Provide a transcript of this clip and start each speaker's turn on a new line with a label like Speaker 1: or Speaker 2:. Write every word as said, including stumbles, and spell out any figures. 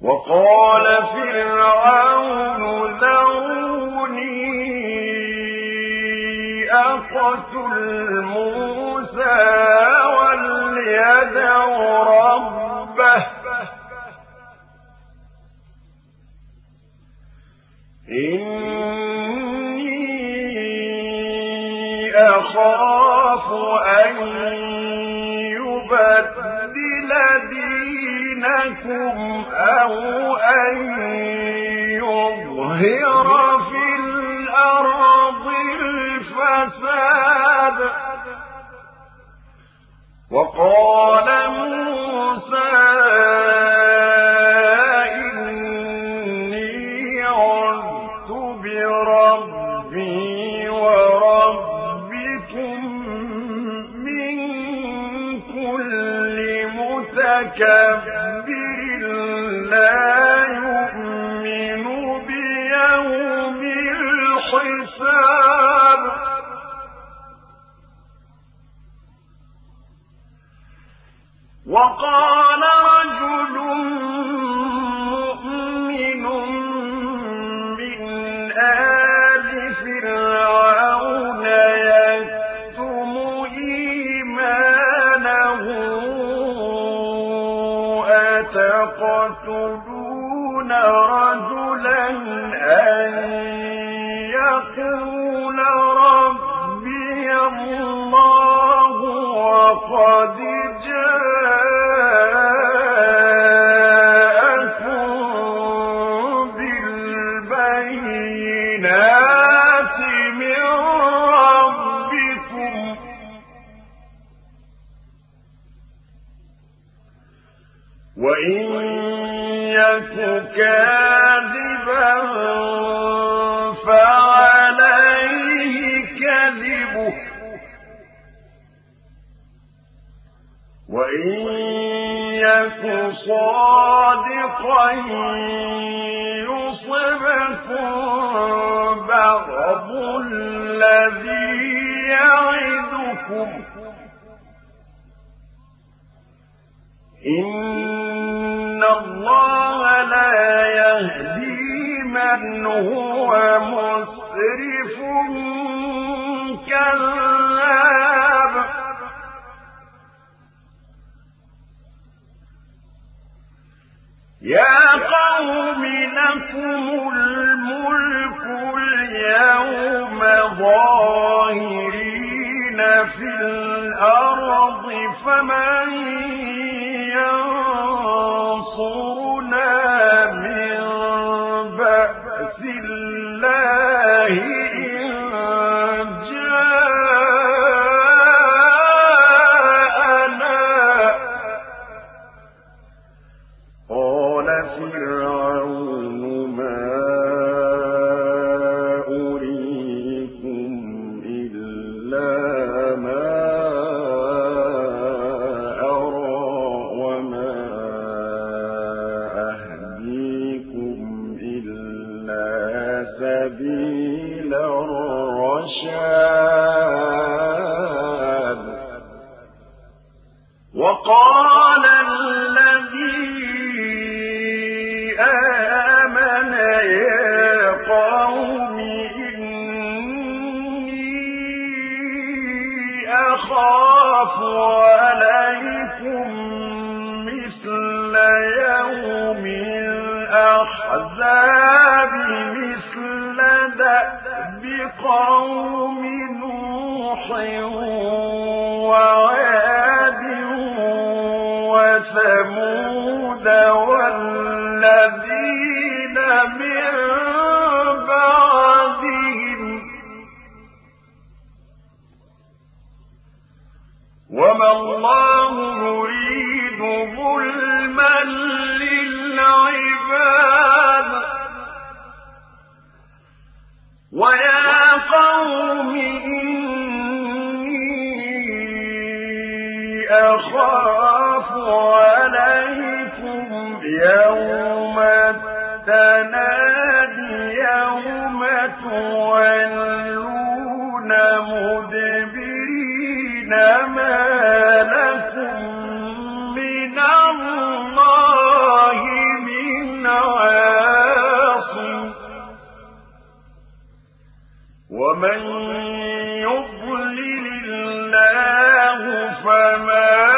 Speaker 1: وقال فرعون ذروني أقتل موسى وليدع ربه إني أخاف أن يبدل دينكم أو أن يظهر في الأرض الفساد. وقال موسى إني عذت بربي وربكم من كل متكبر لا يؤمن بيوم الحساب. وقال رجل مؤمن من آل فرعون يكتم إيمانه أتقتلون رجلا أن يقول ربي الله وقد جاءكم بالبينات من ربكم وإن يك كاذبا فعليه كذبه وإن يك صادقا يصبكم بعض الذي يعدكم إن الله لا يهدي من هو مسرف كذاب. يا قوم لكم الملك اليوم ظاهرين في الأرض فمن ينصرنا من بأس الله إن جاءنا. قال فرعون ما أريكم إلا ما أرى وما أهديكم إلا سبيل الرشاد. وقال الذي آمن يا قوم إني أخاف عليكم مثل يوم الأحزاب مثل دأب قوم نوح وعاد وثمود والذين من بعدهم وما الله يريد ظلما للعباد. ويا قوم إني أخاف عليكم يوم التنادي يوم تولون مدبرين ما لكم من الله من ومن يضلل الله فما